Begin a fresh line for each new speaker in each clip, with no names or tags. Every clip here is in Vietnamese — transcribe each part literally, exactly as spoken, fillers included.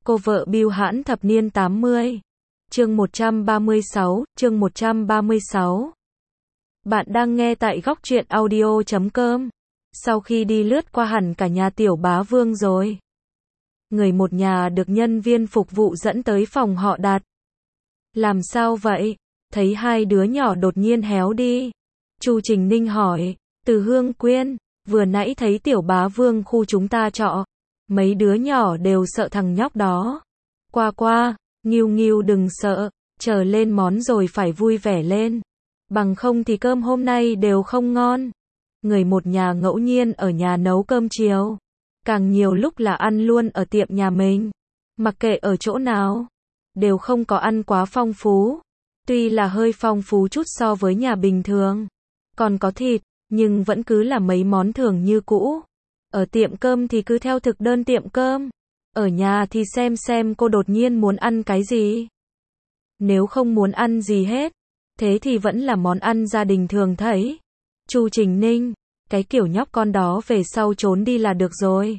Cô vợ bưu hãn thập niên tám mươi. Chương một trăm ba mươi sáu, chương một trăm ba mươi sáu. Bạn đang nghe tại góc truyện audio chấm com. Sau khi đi lướt qua hẳn cả nhà Tiểu Bá Vương rồi. Người một nhà được nhân viên phục vụ dẫn tới phòng họ Đạt. Làm sao vậy? Thấy hai đứa nhỏ đột nhiên héo đi. Chu Trình Ninh hỏi. Từ Hương Quyên, vừa nãy thấy Tiểu Bá Vương khu chúng ta trọ. Mấy đứa nhỏ đều sợ thằng nhóc đó. Qua qua, Nghiêu Nghiêu đừng sợ, chờ lên món rồi phải vui vẻ lên. Bằng không thì cơm hôm nay đều không ngon. Người một nhà ngẫu nhiên ở nhà nấu cơm chiều. Càng nhiều lúc là ăn luôn ở tiệm nhà mình. Mặc kệ ở chỗ nào, đều không có ăn quá phong phú. Tuy là hơi phong phú chút so với nhà bình thường. Còn có thịt, nhưng vẫn cứ là mấy món thường như cũ. Ở tiệm cơm thì cứ theo thực đơn tiệm cơm. Ở nhà thì xem xem cô đột nhiên muốn ăn cái gì. Nếu không muốn ăn gì hết, thế thì vẫn là món ăn gia đình thường thấy. Chu Trình Ninh, cái kiểu nhóc con đó về sau trốn đi là được rồi.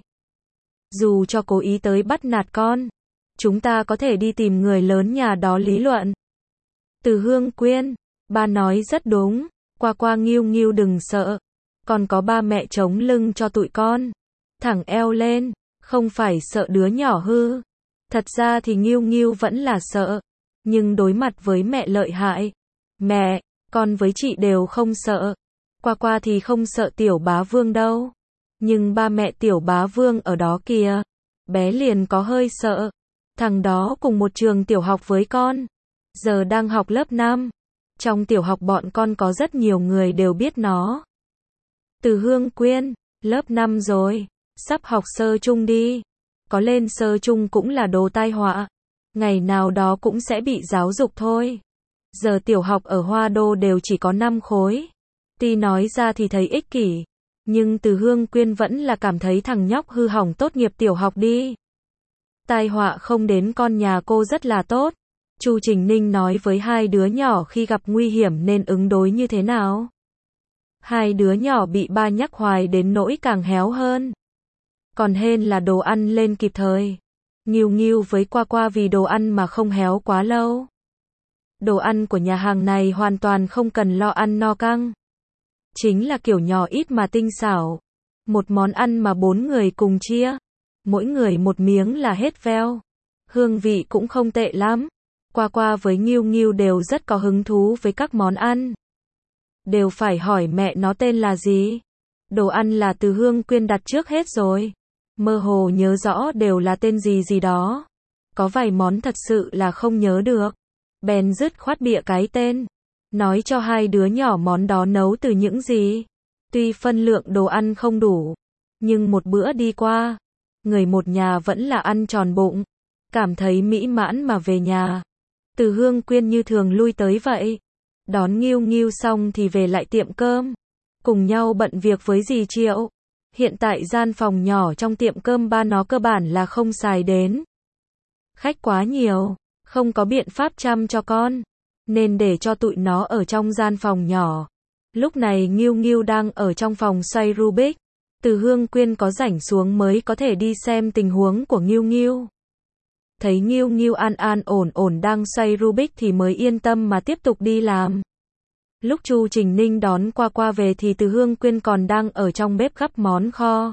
Dù cho cố ý tới bắt nạt con, chúng ta có thể đi tìm người lớn nhà đó lý luận. Từ Hương Quyên, ba nói rất đúng, qua qua Nghiêu Nghiêu đừng sợ. Còn có ba mẹ chống lưng cho tụi con. Thẳng eo lên, không phải sợ đứa nhỏ hư. Thật ra thì Nghiêu Nghiêu vẫn là sợ. Nhưng đối mặt với mẹ lợi hại. Mẹ, con với chị đều không sợ. Qua qua thì không sợ Tiểu Bá Vương đâu. Nhưng ba mẹ Tiểu Bá Vương ở đó kìa. Bé liền có hơi sợ. Thằng đó cùng một trường tiểu học với con. Giờ đang học lớp năm. Trong tiểu học bọn con có rất nhiều người đều biết nó. Từ Hương Quyên, lớp năm rồi, sắp học sơ chung đi. Có lên sơ chung cũng là đồ tai họa. Ngày nào đó cũng sẽ bị giáo dục thôi. Giờ tiểu học ở Hoa Đô đều chỉ có năm khối. Tuy nói ra thì thấy ích kỷ. Nhưng Từ Hương Quyên vẫn là cảm thấy thằng nhóc hư hỏng tốt nghiệp tiểu học đi. Tai họa không đến con nhà cô rất là tốt. Chu Trình Ninh nói với hai đứa nhỏ khi gặp nguy hiểm nên ứng đối như thế nào. Hai đứa nhỏ bị ba nhắc hoài đến nỗi càng héo hơn. Còn hên là đồ ăn lên kịp thời. Nghiêu Nghiêu với Qua Qua vì đồ ăn mà không héo quá lâu. Đồ ăn của nhà hàng này hoàn toàn không cần lo ăn no căng. Chính là kiểu nhỏ ít mà tinh xảo. Một món ăn mà bốn người cùng chia. Mỗi người một miếng là hết veo. Hương vị cũng không tệ lắm. Qua Qua với Nghiêu Nghiêu đều rất có hứng thú với các món ăn. Đều phải hỏi mẹ nó tên là gì. Đồ ăn là Từ Hương Quyên đặt trước hết rồi. Mơ hồ nhớ rõ đều là tên gì gì đó. Có vài món thật sự là không nhớ được. Bèn dứt khoát bịa cái tên. Nói cho hai đứa nhỏ món đó nấu từ những gì. Tuy phân lượng đồ ăn không đủ. Nhưng một bữa đi qua. Người một nhà vẫn là ăn tròn bụng. Cảm thấy mỹ mãn mà về nhà. Từ Hương Quyên như thường lui tới vậy. Đón Nghiêu Nghiêu xong thì về lại tiệm cơm. Cùng nhau bận việc với dì Triệu. Hiện tại gian phòng nhỏ trong tiệm cơm ba nó cơ bản là không xài đến. Khách quá nhiều, không có biện pháp chăm cho con. Nên để cho tụi nó ở trong gian phòng nhỏ. Lúc này Nghiêu Nghiêu đang ở trong phòng xoay Rubik. Từ Hương Quyên có rảnh xuống mới có thể đi xem tình huống của Nghiêu Nghiêu. Thấy Nghiêu Nghiêu an an ổn ổn đang xoay Rubik thì mới yên tâm mà tiếp tục đi làm. Lúc Chu Trình Ninh đón Qua Qua về thì Từ Hương Quyên còn đang ở trong bếp gắp món kho.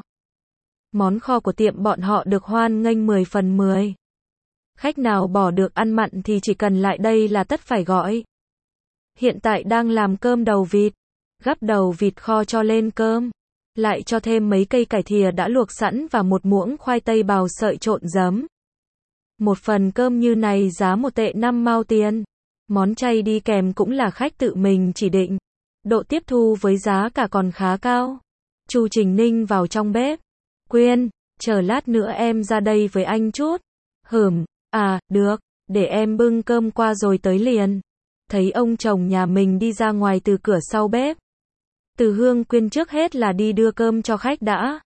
Món kho của tiệm bọn họ được hoan nghênh mười phần mười. Khách nào bỏ được ăn mặn thì chỉ cần lại đây là tất phải gọi. Hiện tại đang làm cơm đầu vịt. Gắp đầu vịt kho cho lên cơm. Lại cho thêm mấy cây cải thìa đã luộc sẵn và một muỗng khoai tây bào sợi trộn giấm. Một phần cơm như này giá một tệ năm mao tiền. Món chay đi kèm cũng là khách tự mình chỉ định. Độ tiếp thu với giá cả còn khá cao. Chu Trình Ninh vào trong bếp. Quyên, chờ lát nữa em ra đây với anh chút. Hửm, à, được, để em bưng cơm qua rồi tới liền. Thấy ông chồng nhà mình đi ra ngoài từ cửa sau bếp. Từ Hương Quyên trước hết là đi đưa cơm cho khách đã.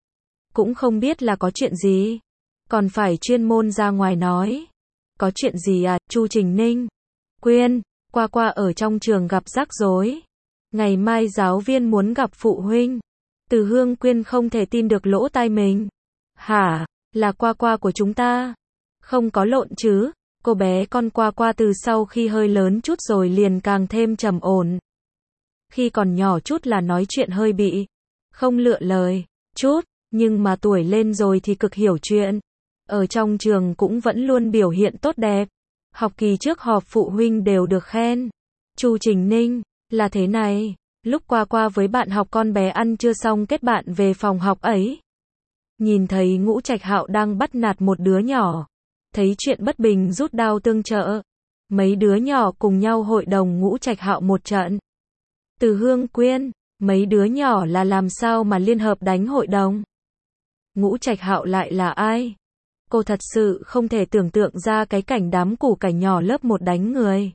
Cũng không biết là có chuyện gì. Còn phải chuyên môn ra ngoài nói. Có chuyện gì à, Chu Trình Ninh? Quyên, Qua Qua ở trong trường gặp rắc rối. Ngày mai giáo viên muốn gặp phụ huynh. Từ Hương Quyên không thể tin được lỗ tai mình. Hả, là Qua Qua của chúng ta? Không có lộn chứ, cô bé con Qua Qua từ sau khi hơi lớn chút rồi liền càng thêm trầm ổn. Khi còn nhỏ chút là nói chuyện hơi bị, không lựa lời, chút, nhưng mà tuổi lên rồi thì cực hiểu chuyện. Ở trong trường cũng vẫn luôn biểu hiện tốt đẹp. Học kỳ trước họp phụ huynh đều được khen. Chu Trình Ninh, là thế này, lúc Qua Qua với bạn học con bé ăn trưa xong kết bạn về phòng học ấy. Nhìn thấy Ngũ Trạch Hạo đang bắt nạt một đứa nhỏ. Thấy chuyện bất bình rút đao tương trợ. Mấy đứa nhỏ cùng nhau hội đồng Ngũ Trạch Hạo một trận. Từ Hương Quyên, mấy đứa nhỏ là làm sao mà liên hợp đánh hội đồng? Ngũ Trạch Hạo lại là ai? Cô thật sự không thể tưởng tượng ra cái cảnh đám củ cải nhỏ lớp một đánh người.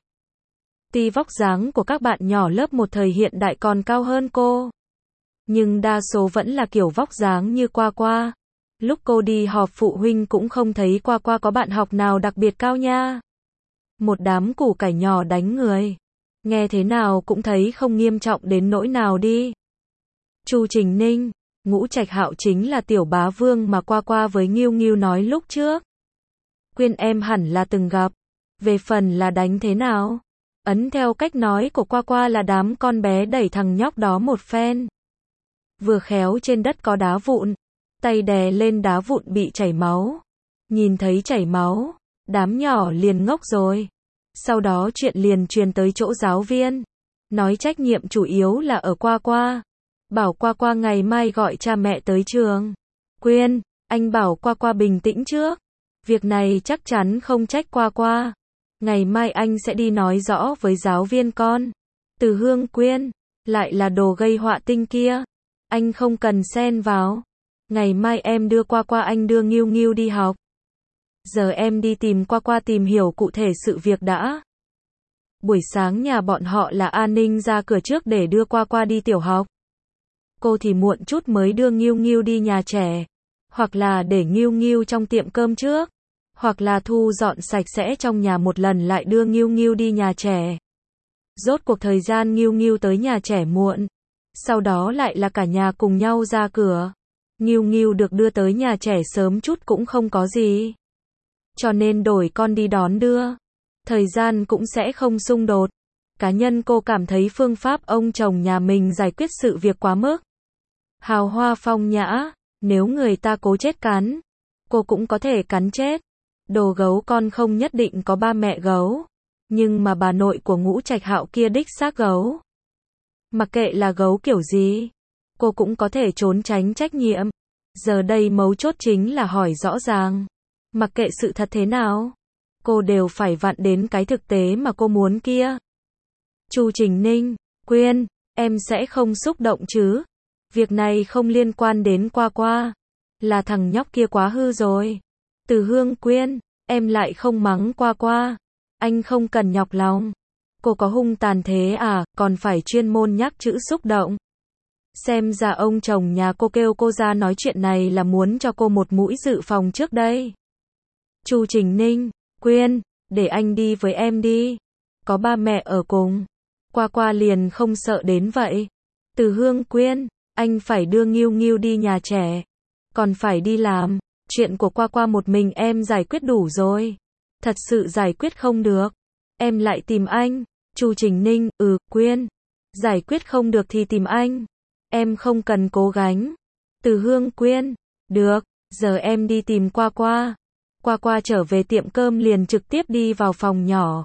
Tuy vóc dáng của các bạn nhỏ lớp một thời hiện đại còn cao hơn cô, nhưng đa số vẫn là kiểu vóc dáng như Qua Qua. Lúc cô đi họp phụ huynh cũng không thấy Qua Qua có bạn học nào đặc biệt cao nha. Một đám củ cải nhỏ đánh người. Nghe thế nào cũng thấy không nghiêm trọng đến nỗi nào đi. Chu Trình Ninh, Ngũ Trạch Hạo chính là tiểu bá vương mà Qua Qua với Nghiêu Nghiêu nói lúc trước. Quyên em hẳn là từng gặp. Về phần là đánh thế nào? Ấn theo cách nói của Qua Qua là đám con bé đẩy thằng nhóc đó một phen. Vừa khéo trên đất có đá vụn. Tay đè lên đá vụn bị chảy máu. Nhìn thấy chảy máu, đám nhỏ liền ngốc rồi. Sau đó chuyện liền truyền tới chỗ giáo viên. Nói trách nhiệm chủ yếu là ở Qua Qua. Bảo Qua Qua ngày mai gọi cha mẹ tới trường. Quyên, anh bảo Qua Qua bình tĩnh trước. Việc này chắc chắn không trách Qua Qua. Ngày mai anh sẽ đi nói rõ với giáo viên con. Từ Hương Quyên, lại là đồ gây họa tinh kia. Anh không cần xen vào. Ngày mai em đưa Qua Qua, anh đưa Nghiêu Nghiêu đi học. Giờ em đi tìm Qua Qua tìm hiểu cụ thể sự việc đã. Buổi sáng nhà bọn họ là an ninh ra cửa trước để đưa Qua Qua đi tiểu học. Cô thì muộn chút mới đưa Nghiêu Nghiêu đi nhà trẻ. Hoặc là để Nghiêu Nghiêu trong tiệm cơm trước. Hoặc là thu dọn sạch sẽ trong nhà một lần lại đưa Nghiêu Nghiêu đi nhà trẻ. Rốt cuộc thời gian Nghiêu Nghiêu tới nhà trẻ muộn. Sau đó lại là cả nhà cùng nhau ra cửa. Nghiêu Nghiêu được đưa tới nhà trẻ sớm chút cũng không có gì. Cho nên đổi con đi đón đưa. Thời gian cũng sẽ không xung đột. Cá nhân cô cảm thấy phương pháp ông chồng nhà mình giải quyết sự việc quá mức hào hoa phong nhã. Nếu người ta cố chết cắn, cô cũng có thể cắn chết. Đồ gấu con không nhất định có ba mẹ gấu. Nhưng mà bà nội của Ngũ Trạch Hạo kia đích xác gấu. Mặc kệ là gấu kiểu gì, cô cũng có thể trốn tránh trách nhiệm. Giờ đây mấu chốt chính là hỏi rõ ràng. Mặc kệ sự thật thế nào, cô đều phải vặn đến cái thực tế mà cô muốn kia. Chu Trình Ninh, Quyên, em sẽ không xúc động chứ? Việc này không liên quan đến Qua Qua. Là thằng nhóc kia quá hư rồi. Từ Hương Quyên, em lại không mắng Qua Qua. Anh không cần nhọc lòng. Cô có hung tàn thế à, còn phải chuyên môn nhắc chữ xúc động. Xem ra ông chồng nhà cô kêu cô ra nói chuyện này là muốn cho cô một mũi dự phòng trước đây. Chu Trình Ninh, Quyên, để anh đi với em đi. Có ba mẹ ở cùng. Qua Qua liền không sợ đến vậy. Từ Hương Quyên, anh phải đưa Nghiêu Nghiêu đi nhà trẻ. Còn phải đi làm. Chuyện của Qua Qua một mình em giải quyết đủ rồi. Thật sự giải quyết không được. Em lại tìm anh. Chu Trình Ninh, ừ, Quyên. Giải quyết không được thì tìm anh. Em không cần cố gắng. Từ Hương Quyên, được, giờ em đi tìm Qua Qua. Qua Qua trở về tiệm cơm liền trực tiếp đi vào phòng nhỏ.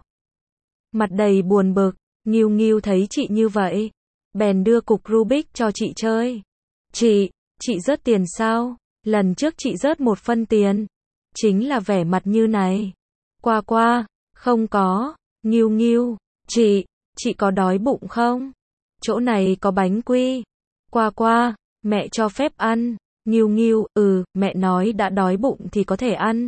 Mặt đầy buồn bực, Nghiêu Nghiêu thấy chị như vậy. Bèn đưa cục Rubik cho chị chơi. Chị, chị rớt tiền sao? Lần trước chị rớt một phân tiền. Chính là vẻ mặt như này. Qua Qua, không có. Nghiêu Nghiêu, chị, chị có đói bụng không? Chỗ này có bánh quy. Qua Qua, mẹ cho phép ăn. Nghiêu Nghiêu, ừ, mẹ nói đã đói bụng thì có thể ăn.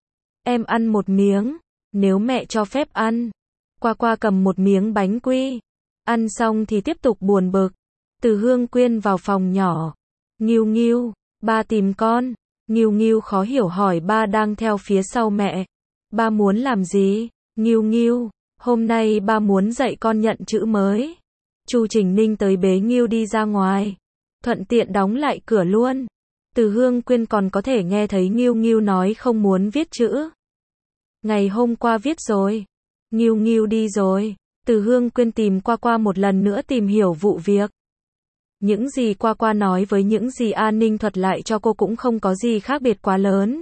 Em ăn một miếng, nếu mẹ cho phép ăn. Qua Qua cầm một miếng bánh quy. Ăn xong thì tiếp tục buồn bực. Từ Hương Quyên vào phòng nhỏ. Nghiêu Nghiêu, ba tìm con. Nghiêu Nghiêu khó hiểu hỏi ba đang theo phía sau mẹ. Ba muốn làm gì? Nghiêu Nghiêu, hôm nay ba muốn dạy con nhận chữ mới. Chu Trình Ninh tới bế Nghiêu đi ra ngoài. Thuận tiện đóng lại cửa luôn. Từ Hương Quyên còn có thể nghe thấy Nghiêu Nghiêu nói không muốn viết chữ. Ngày hôm qua viết rồi. Nghiêu nghiêu đi rồi. Từ Hương Quyên tìm qua qua một lần nữa tìm hiểu vụ việc. Những gì qua qua nói với những gì An Ninh thuật lại cho cô cũng không có gì khác biệt quá lớn.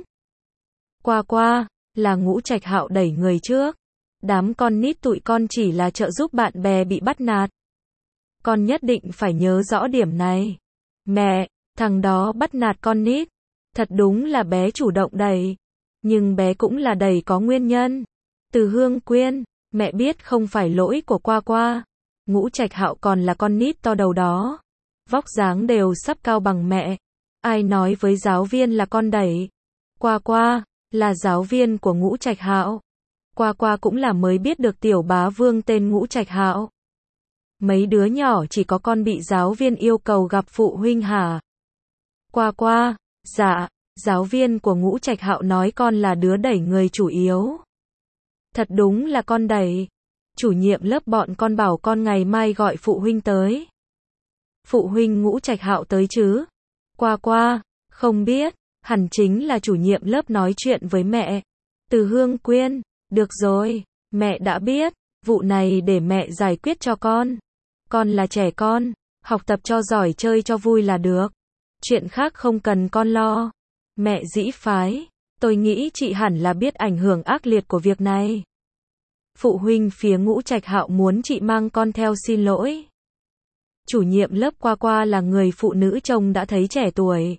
Qua qua, là Ngũ Trạch Hạo đẩy người trước. Đám con nít tụi con chỉ là trợ giúp bạn bè bị bắt nạt. Con nhất định phải nhớ rõ điểm này. Mẹ, thằng đó bắt nạt con nít. Thật đúng là bé chủ động đẩy. Nhưng bé cũng là đẩy có nguyên nhân. Từ Hương Quyên, mẹ biết không phải lỗi của qua qua. Ngũ Trạch Hạo còn là con nít to đầu đó. Vóc dáng đều sắp cao bằng mẹ. Ai nói với giáo viên là con đẩy. Qua qua, là giáo viên của Ngũ Trạch Hạo. Qua qua cũng là mới biết được tiểu bá vương tên Ngũ Trạch Hạo. Mấy đứa nhỏ chỉ có con bị giáo viên yêu cầu gặp phụ huynh hả? Qua qua, dạ, giáo viên của Ngũ Trạch Hạo nói con là đứa đẩy người chủ yếu. Thật đúng là con đẩy. Chủ nhiệm lớp bọn con bảo con ngày mai gọi phụ huynh tới. Phụ huynh Ngũ Trạch Hạo tới chứ? Qua qua, không biết, hẳn chính là chủ nhiệm lớp nói chuyện với mẹ. Từ Hương Quyên, được rồi, mẹ đã biết, vụ này để mẹ giải quyết cho con. Con là trẻ con, học tập cho giỏi chơi cho vui là được. Chuyện khác không cần con lo. Mẹ dĩ phái, tôi nghĩ chị hẳn là biết ảnh hưởng ác liệt của việc này. Phụ huynh phía Ngũ Trạch Hạo muốn chị mang con theo xin lỗi. Chủ nhiệm lớp qua qua là người phụ nữ trông đã thấy trẻ tuổi.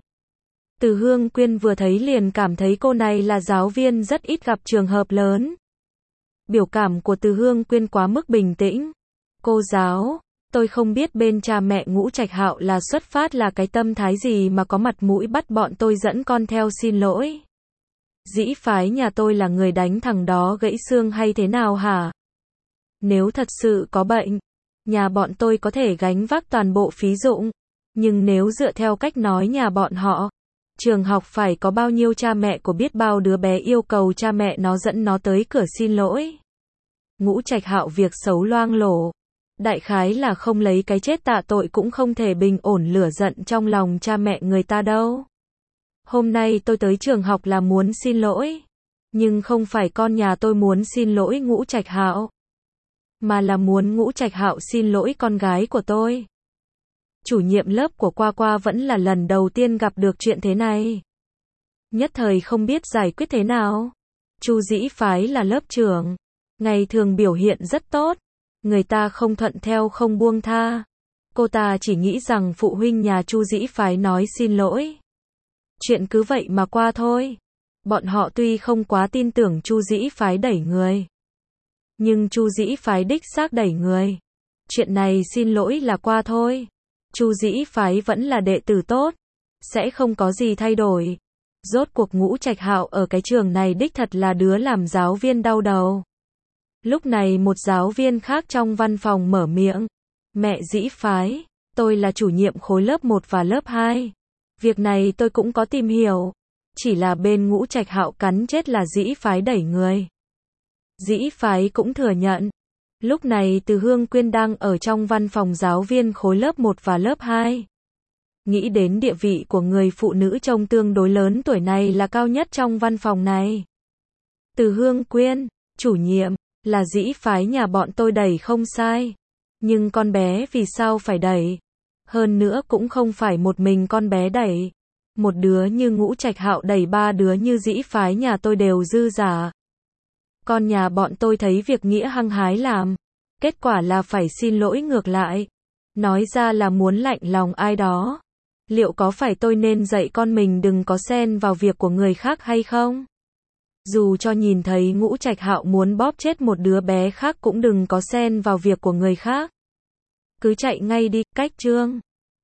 Từ Hương Quyên vừa thấy liền cảm thấy cô này là giáo viên rất ít gặp trường hợp lớn. Biểu cảm của Từ Hương Quyên quá mức bình tĩnh. Cô giáo, tôi không biết bên cha mẹ Ngũ Trạch Hạo là xuất phát là cái tâm thái gì mà có mặt mũi bắt bọn tôi dẫn con theo xin lỗi. Dĩ phái nhà tôi là người đánh thằng đó gãy xương hay thế nào hả? Nếu thật sự có bệnh, nhà bọn tôi có thể gánh vác toàn bộ phí dụng. Nhưng nếu dựa theo cách nói nhà bọn họ, trường học phải có bao nhiêu cha mẹ của biết bao đứa bé yêu cầu cha mẹ nó dẫn nó tới cửa xin lỗi. Ngũ Trạch Hạo việc xấu loang lổ. Đại khái là không lấy cái chết tạ tội cũng không thể bình ổn lửa giận trong lòng cha mẹ người ta đâu. Hôm nay tôi tới trường học là muốn xin lỗi. Nhưng không phải con nhà tôi muốn xin lỗi Ngũ Trạch Hạo. Mà là muốn Ngũ Trạch Hạo xin lỗi con gái của tôi. Chủ nhiệm lớp của qua qua vẫn là lần đầu tiên gặp được chuyện thế này. Nhất thời không biết giải quyết thế nào. Chu Dĩ Phái là lớp trưởng. Ngày thường biểu hiện rất tốt. Người ta không thuận theo không buông tha. Cô ta chỉ nghĩ rằng phụ huynh nhà Chu Dĩ Phái nói xin lỗi. Chuyện cứ vậy mà qua thôi. Bọn họ tuy không quá tin tưởng Chu Dĩ Phái đẩy người. Nhưng Chu Dĩ Phái đích xác đẩy người. Chuyện này xin lỗi là qua thôi. Chu Dĩ Phái vẫn là đệ tử tốt. Sẽ không có gì thay đổi. Rốt cuộc Ngũ Trạch Hạo ở cái trường này đích thật là đứa làm giáo viên đau đầu. Lúc này một giáo viên khác trong văn phòng mở miệng. Mẹ Dĩ Phái, tôi là chủ nhiệm khối lớp một và lớp hai. Việc này tôi cũng có tìm hiểu. Chỉ là bên Ngũ Trạch Hạo cắn chết là Dĩ Phái đẩy người. Dĩ Phái cũng thừa nhận. Lúc này Từ Hương Quyên đang ở trong văn phòng giáo viên khối lớp một và lớp hai. Nghĩ đến địa vị của người phụ nữ trông tương đối lớn tuổi này là cao nhất trong văn phòng này. Từ Hương Quyên, chủ nhiệm, là Dĩ Phái nhà bọn tôi đẩy không sai. Nhưng con bé vì sao phải đẩy? Hơn nữa cũng không phải một mình con bé đẩy. Một đứa như Ngũ Trạch Hạo đẩy ba đứa như Dĩ Phái nhà tôi đều dư giả. Con nhà bọn tôi thấy việc nghĩa hăng hái làm. Kết quả là phải xin lỗi ngược lại. Nói ra là muốn lạnh lòng ai đó. Liệu có phải tôi nên dạy con mình đừng có xen vào việc của người khác hay không? Dù cho nhìn thấy Ngũ Trạch Hạo muốn bóp chết một đứa bé khác cũng đừng có xen vào việc của người khác. Cứ chạy ngay đi, cách chương.